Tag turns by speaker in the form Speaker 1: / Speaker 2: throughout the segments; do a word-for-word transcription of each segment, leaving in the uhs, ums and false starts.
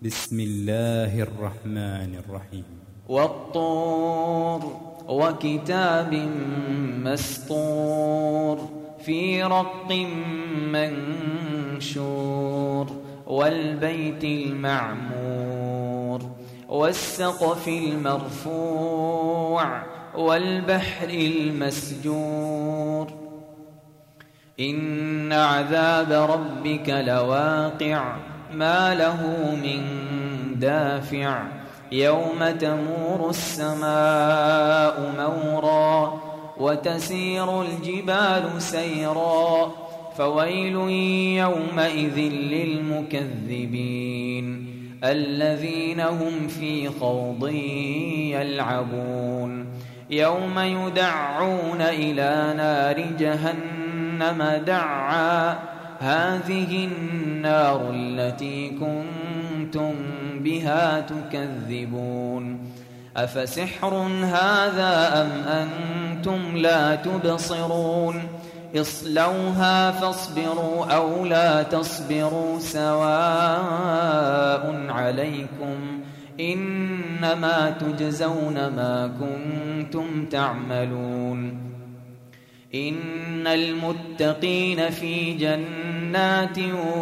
Speaker 1: بسم الله الرحمن الرحيم.
Speaker 2: والطور وكتاب مسطور في رق منشور والبيت المعمور والسقف المرفوع والبحر المسجور إن عذاب ربك لواقع ما له من دافع يوم تمور السماء مورا وتسير الجبال سيرا فويل يومئذ للمكذبين الذين هم في خوض يلعبون يوم يدعون إلى نار جهنم دعا هذه النار التي كنتم بها تكذبون أفسحر هذا أم أنتم لا تبصرون اصلوها فاصبروا أو لا تصبروا سواء عليكم إنما تجزون ما كنتم تعملون إن المتقين في جنات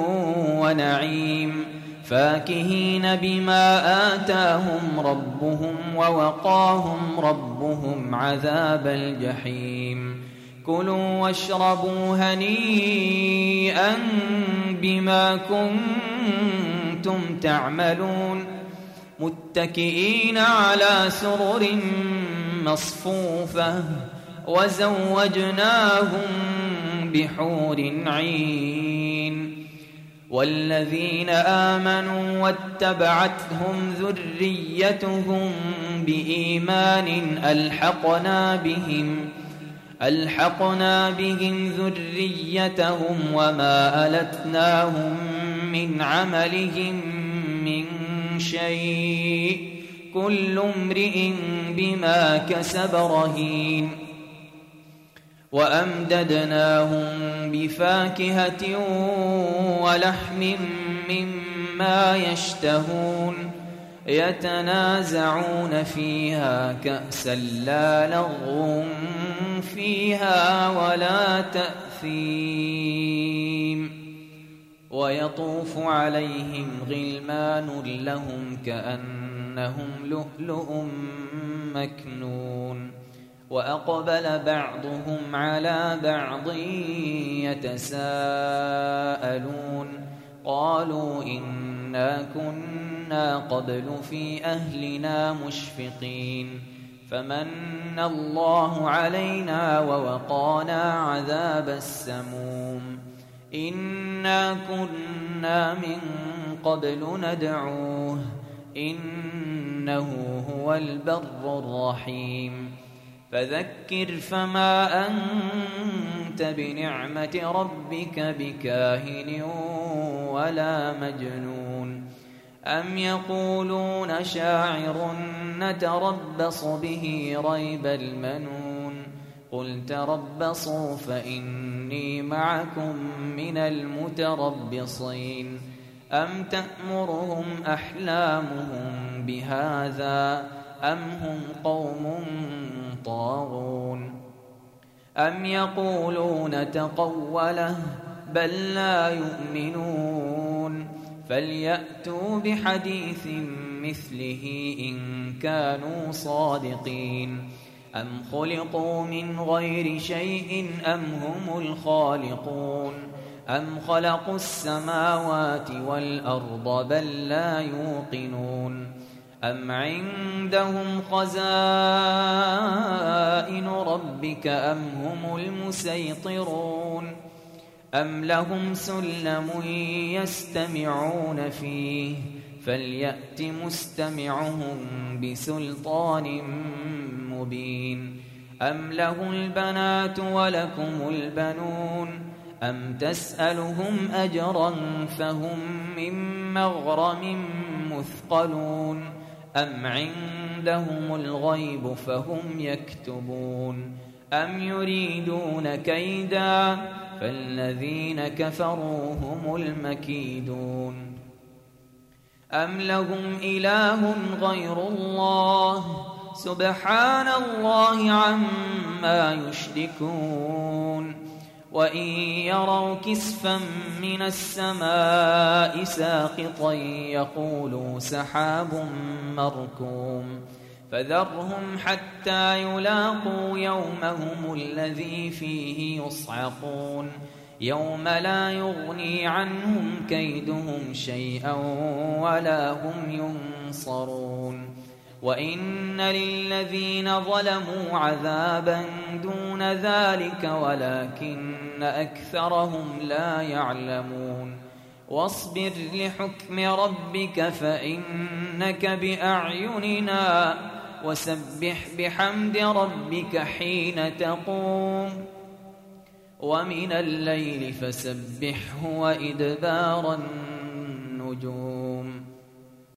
Speaker 2: ونعيم فاكهين بما آتاهم ربهم ووقاهم ربهم عذاب الجحيم كلوا واشربوا هنيئا بما كنتم تعملون متكئين على سرر مصفوفة وزوجناهم بحور عين والذين آمنوا واتبعتهم ذريتهم بإيمان ألحقنا بهم ألحقنا بهم ذريتهم وما ألتناهم من عملهم من شيء كل امرئ بما كسب رهين وأمددناهم بفاكهة ولحم مما يشتهون يتنازعون فيها كأسا لا لغو فيها ولا تأثيم ويطوف عليهم غلمان لهم كأنهم لؤلؤ مكنون وأقبل بعضهم على بعض يتساءلون قالوا إنا كنا قبل في أهلنا مشفقين فمن الله علينا ووقانا عذاب السموم إنا كنا من قبل ندعوه إنه هو البر الرحيم فذكر فما أنت بنعمة ربك بكاهن ولا مجنون أم يقولون شاعر نتربص به ريب المنون قل تربصوا فإني معكم من المتربصين أم تأمرهم أحلامهم بهذا أم هم قوم طاغون أم يقولون تقوله بل لا يؤمنون فليأتوا بحديث مثله إن كانوا صادقين أم خلقوا من غير شيء أم هم الخالقون أم خلقوا السماوات والأرض بل لا يوقنون أم عندهم خزائن ربك أم هم المسيطرون أم لهم سلم يستمعون فيه فليأت مستمعهم بسلطان مبين أم له البنات ولكم البنون أم تسألهم أجرا فهم من مغرم مثقلون أم عندهم الغيب فهم يكتبون أم يريدون كيدا فالذين كفروا هم المكيدون أم لهم إله غير الله سبحان الله عما يشركون وإن يروا كسفا من السماء ساقطا يقولوا سحاب مركوم فذرهم حتى يلاقوا يومهم الذي فيه يصعقون يوم لا يغني عنهم كيدهم شيئا ولا هم ينصرون وإن للذين ظلموا عذابا دون ذلك ولكن أكثرهم لا يعلمون واصبر لحكم ربك فإنك بأعيننا وسبح بحمد ربك حين تقوم ومن الليل فسبحه وإدبار النجوم